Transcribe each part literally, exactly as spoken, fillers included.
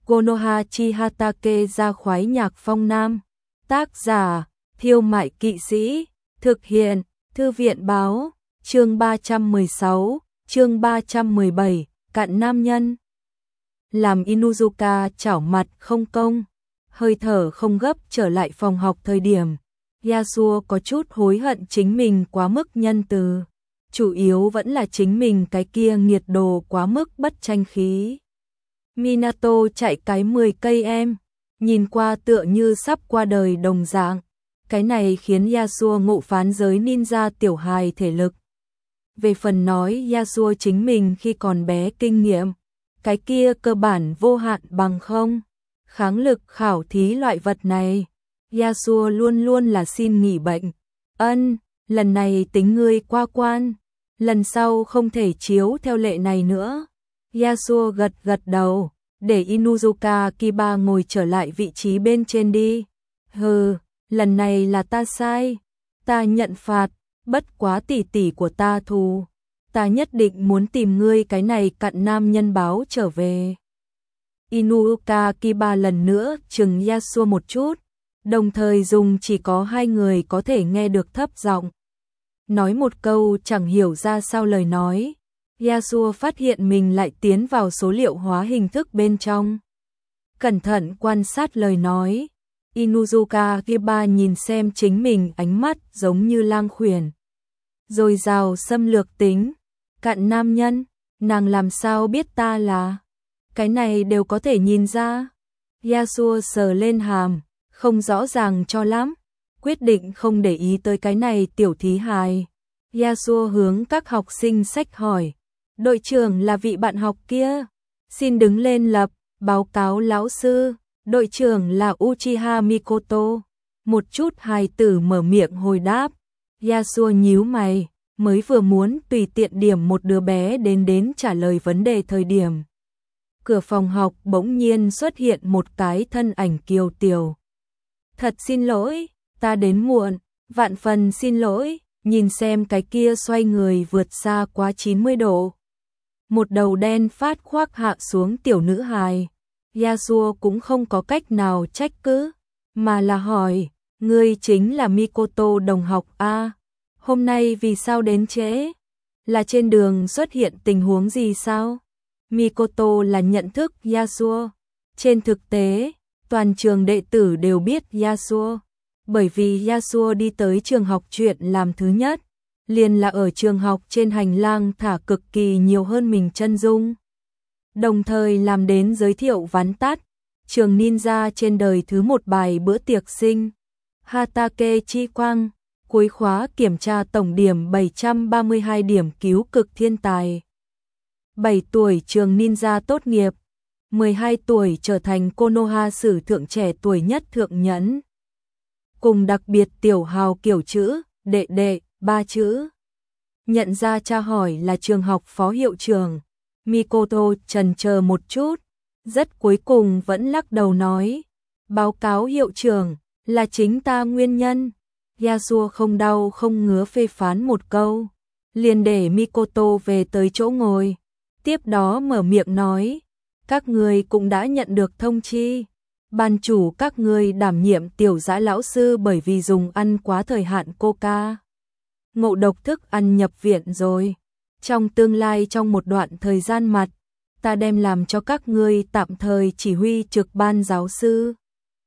Konoha chi Hatake ra khoái nhạc phong nam. Tác giả, Thiêu Mại Kỵ Sĩ. Thực hiện, Thư viện báo. Chương ba trăm mười sáu, chương ba trăm mười bảy, cặn nam nhân. Làm Inuzuka chảo mặt không công, hơi thở không gấp trở lại phòng học thời điểm. Yasuo có chút hối hận chính mình quá mức nhân từ. Chủ yếu vẫn là chính mình cái kia nghiệt đồ quá mức bất tranh khí. Minato chạy cái mười cây em, nhìn qua tựa như sắp qua đời đồng dạng. Cái này khiến Yasuo ngộ phán giới ninja tiểu hài thể lực. Về phần nói Yasuo chính mình khi còn bé kinh nghiệm, cái kia cơ bản vô hạn bằng không. Kháng lực khảo thí loại vật này, Yasuo luôn luôn là xin nghỉ bệnh. Ân, lần này tính ngươi qua quan, lần sau không thể chiếu theo lệ này nữa. Yasuo gật gật đầu, để Inuzuka Kiba ngồi trở lại vị trí bên trên đi. Hừ, lần này là ta sai, ta nhận phạt, bất quá tỷ tỷ của ta thù. Ta nhất định muốn tìm ngươi cái này cặn nam nhân báo trở về. Inuzuka Kiba lần nữa chừng Yasuo một chút, đồng thời dùng chỉ có hai người có thể nghe được thấp giọng. Nói một câu chẳng hiểu ra sao lời nói. Yasuo phát hiện mình lại tiến vào số liệu hóa hình thức bên trong. Cẩn thận quan sát lời nói, Inuzuka Kiba nhìn xem chính mình ánh mắt giống như lang khuyển. Rồi rào xâm lược tính, cặn nam nhân, nàng làm sao biết ta là. Cái này đều có thể nhìn ra. Yasuo sờ lên hàm, không rõ ràng cho lắm, quyết định không để ý tới cái này tiểu thí hài. Yasuo hướng các học sinh sách hỏi, đội trưởng là vị bạn học kia, xin đứng lên lập, báo cáo lão sư. Đội trưởng là Uchiha Mikoto. Một chút hài tử mở miệng hồi đáp. Yasuo nhíu mày, mới vừa muốn tùy tiện điểm một đứa bé đến đến trả lời vấn đề thời điểm. Cửa phòng học bỗng nhiên xuất hiện một cái thân ảnh kiều tiểu. Thật xin lỗi, ta đến muộn, vạn phần xin lỗi, nhìn xem cái kia xoay người vượt xa quá chín mươi độ. Một đầu đen phát khoác hạ xuống tiểu nữ hài. Yasuo cũng không có cách nào trách cứ, mà là hỏi, ngươi chính là Mikoto đồng học a? Hôm nay vì sao đến trễ? Là trên đường xuất hiện tình huống gì sao? Mikoto là nhận thức Yasuo. Trên thực tế, toàn trường đệ tử đều biết Yasuo, bởi vì Yasuo đi tới trường học chuyện làm thứ nhất, liền là ở trường học trên hành lang thả cực kỳ nhiều hơn mình chân dung. Đồng thời làm đến giới thiệu vắn tắt, trường ninja trên đời thứ một bài bữa tiệc sinh. Hatake Chi Quang, cuối khóa kiểm tra tổng điểm bảy trăm ba mươi hai điểm cứu cực thiên tài. bảy tuổi trường ninja tốt nghiệp, mười hai tuổi trở thành Konoha sử thượng trẻ tuổi nhất thượng nhẫn. Cùng đặc biệt tiểu hào kiểu chữ, đệ đệ, ba chữ. Nhận ra tra hỏi là trường học phó hiệu trưởng. Mikoto chần chờ một chút, rất cuối cùng vẫn lắc đầu nói, báo cáo hiệu trưởng, là chính ta nguyên nhân. Yasuo không đau không ngứa phê phán một câu, liền để Mikoto về tới chỗ ngồi, tiếp đó mở miệng nói, các người cũng đã nhận được thông chi, ban chủ các người đảm nhiệm tiểu dã lão sư bởi vì dùng ăn quá thời hạn coca, ngộ độc thức ăn nhập viện rồi. Trong tương lai trong một đoạn thời gian mặt, ta đem làm cho các ngươi tạm thời chỉ huy trực ban giáo sư.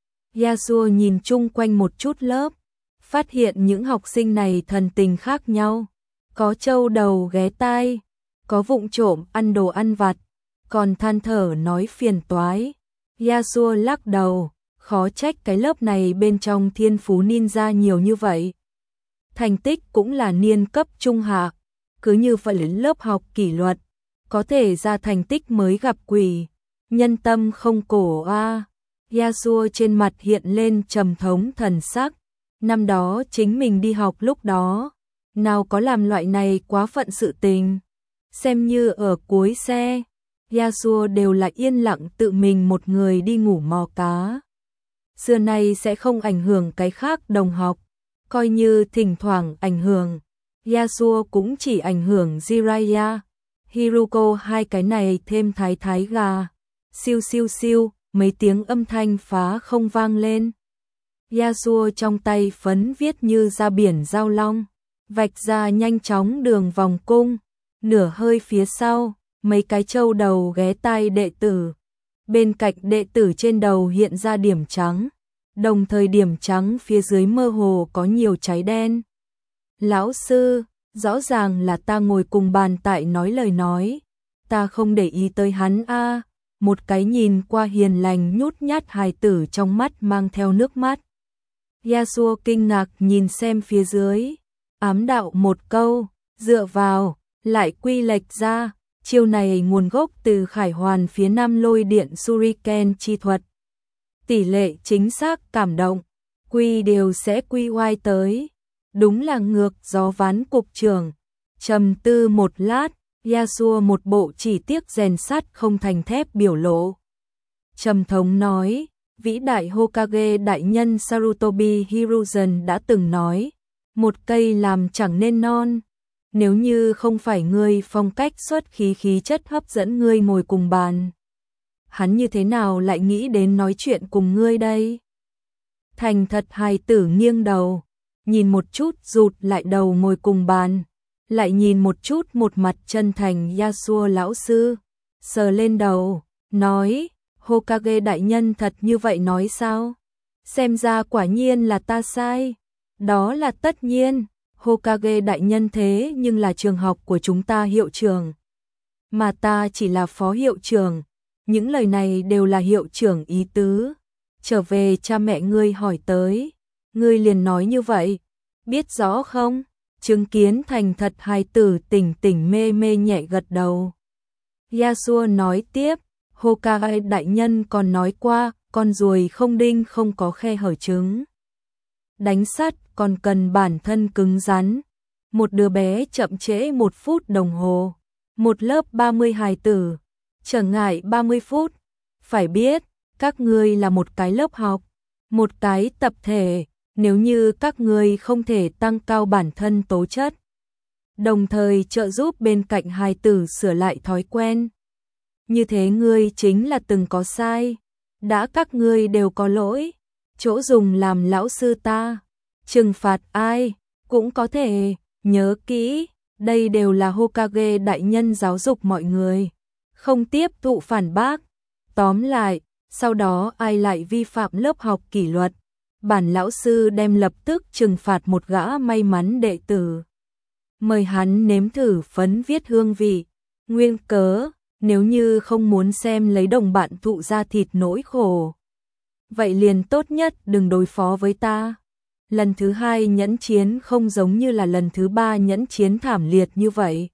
Yasuo nhìn chung quanh một chút lớp, phát hiện những học sinh này thần tình khác nhau. Có trâu đầu ghé tai, có vụng trộm ăn đồ ăn vặt, còn than thở nói phiền toái. Yasuo lắc đầu, khó trách cái lớp này bên trong thiên phú ninja nhiều như vậy. Thành tích cũng là niên cấp trung hạ. Cứ như vậy lớp học kỷ luật, có thể ra thành tích mới gặp quỷ, nhân tâm không cổ a. À. Yasuo trên mặt hiện lên trầm thống thần sắc, năm đó chính mình đi học lúc đó, nào có làm loại này quá phận sự tình. Xem như ở cuối xe, Yasuo đều là yên lặng tự mình một người đi ngủ mò cá. Xưa nay sẽ không ảnh hưởng cái khác đồng học, coi như thỉnh thoảng ảnh hưởng. Yasuo cũng chỉ ảnh hưởng Jiraiya, Hiruko hai cái này thêm thái thái gà. Siêu siêu siêu, mấy tiếng âm thanh phá không vang lên. Yasuo trong tay phấn viết như ra biển giao long, vạch ra nhanh chóng đường vòng cung, nửa hơi phía sau, mấy cái châu đầu ghé tai đệ tử. Bên cạnh đệ tử trên đầu hiện ra điểm trắng, đồng thời điểm trắng phía dưới mơ hồ có nhiều cháy đen. Lão sư, rõ ràng là ta ngồi cùng bàn tại nói lời nói, ta không để ý tới hắn a. À. Một cái nhìn qua hiền lành nhút nhát hài tử trong mắt mang theo nước mắt. Yasuo kinh ngạc nhìn xem phía dưới, ám đạo một câu, dựa vào, lại quy lệch ra, chiêu này nguồn gốc từ khải hoàn phía nam lôi điện Shuriken chi thuật. Tỷ lệ chính xác cảm động, quy đều sẽ quy oai tới. Đúng là ngược gió ván cục trưởng. Trầm tư một lát, Yasuo một bộ chỉ tiếc rèn sắt không thành thép biểu lộ. Trầm thống nói, vĩ đại Hokage đại nhân Sarutobi Hiruzen đã từng nói, một cây làm chẳng nên non. Nếu như không phải ngươi phong cách xuất khí khí chất hấp dẫn ngươi ngồi cùng bàn, hắn như thế nào lại nghĩ đến nói chuyện cùng ngươi đây? Thành thật hài tử nghiêng đầu, nhìn một chút rụt lại đầu ngồi cùng bàn, lại nhìn một chút một mặt chân thành Yasuo lão sư, sờ lên đầu, nói, Hokage đại nhân thật như vậy nói sao? Xem ra quả nhiên là ta sai. Đó là tất nhiên, Hokage đại nhân thế nhưng là trường học của chúng ta hiệu trưởng, mà ta chỉ là phó hiệu trưởng. Những lời này đều là hiệu trưởng ý tứ. Trở về cha mẹ ngươi hỏi tới, ngươi liền nói như vậy, biết rõ không? Chứng kiến thành thật hài tử tỉnh tỉnh mê mê nhẹ gật đầu. Yasuo nói tiếp, Hokage đại nhân còn nói qua, con ruồi không đinh không có khe hở trứng. Đánh sắt còn cần bản thân cứng rắn. Một đứa bé chậm trễ một phút đồng hồ, một lớp ba mươi hài tử, trở ngại ba mươi phút. Phải biết, các ngươi là một cái lớp học, một cái tập thể, nếu như các ngươi không thể tăng cao bản thân tố chất, đồng thời trợ giúp bên cạnh hài tử sửa lại thói quen, như thế ngươi chính là từng có sai, đã các ngươi đều có lỗi, chỗ dùng làm lão sư ta, trừng phạt ai, cũng có thể, nhớ kỹ, đây đều là Hokage đại nhân giáo dục mọi người, không tiếp thụ phản bác. Tóm lại, sau đó ai lại vi phạm lớp học kỷ luật, bản lão sư đem lập tức trừng phạt một gã may mắn đệ tử. Mời hắn nếm thử phấn viết hương vị, nguyên cớ, nếu như không muốn xem lấy đồng bạn thụ ra thịt nỗi khổ. Vậy liền tốt nhất đừng đối phó với ta. Lần thứ hai nhẫn chiến không giống như là lần thứ ba nhẫn chiến thảm liệt như vậy.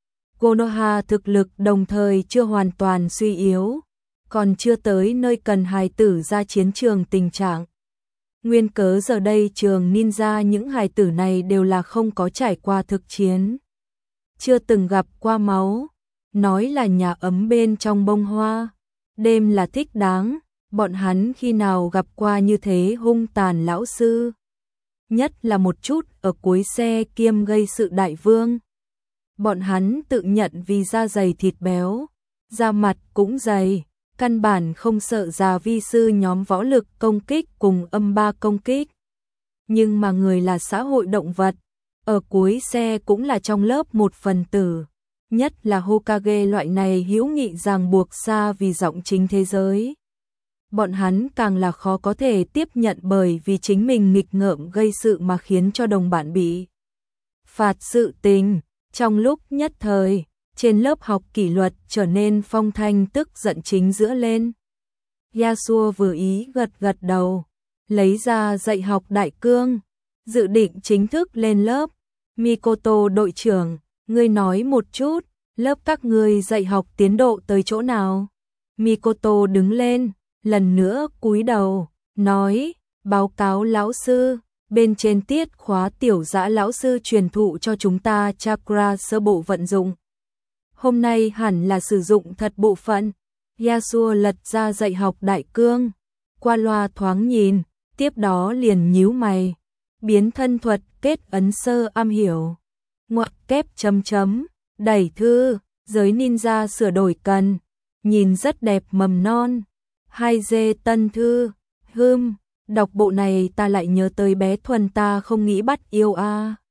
Konoha thực lực đồng thời chưa hoàn toàn suy yếu, còn chưa tới nơi cần hài tử ra chiến trường tình trạng. Nguyên cớ giờ đây trường ninja những hài tử này đều là không có trải qua thực chiến, chưa từng gặp qua máu, nói là nhà ấm bên trong bông hoa, đêm là thích đáng, bọn hắn khi nào gặp qua như thế hung tàn lão sư. Nhất là một chút ở cuối xe kiêm gây sự đại vương. Bọn hắn tự nhận vì da dày thịt béo, da mặt cũng dày, căn bản không sợ già vi sư nhóm võ lực công kích cùng âm ba công kích. Nhưng mà người là xã hội động vật, ở cuối xe cũng là trong lớp một phần tử, nhất là Hokage loại này hữu nghị ràng buộc xa vì giọng chính thế giới. Bọn hắn càng là khó có thể tiếp nhận bởi vì chính mình nghịch ngợm gây sự mà khiến cho đồng bạn bị phạt sự tình. Trong lúc nhất thời, trên lớp học kỷ luật trở nên phong thanh tức giận chính giữa lên. Yasuo vừa ý gật gật đầu, lấy ra dạy học đại cương, dự định chính thức lên lớp. Mikoto đội trưởng, ngươi nói một chút, lớp các ngươi dạy học tiến độ tới chỗ nào? Mikoto đứng lên, lần nữa cúi đầu, nói, báo cáo lão sư, bên trên tiết khóa tiểu dã lão sư truyền thụ cho chúng ta chakra sơ bộ vận dụng. Hôm nay hẳn là sử dụng thật bộ phận. Yasuo lật ra dạy học đại cương, qua loa thoáng nhìn, tiếp đó liền nhíu mày, biến thân thuật kết ấn sơ am hiểu. Ngoặc kép chấm chấm, đẩy thư, giới ninja sửa đổi cần, nhìn rất đẹp mầm non. hai dê tân thư, hưm, đọc bộ này ta lại nhớ tới bé Thuần ta không nghĩ bắt yêu a.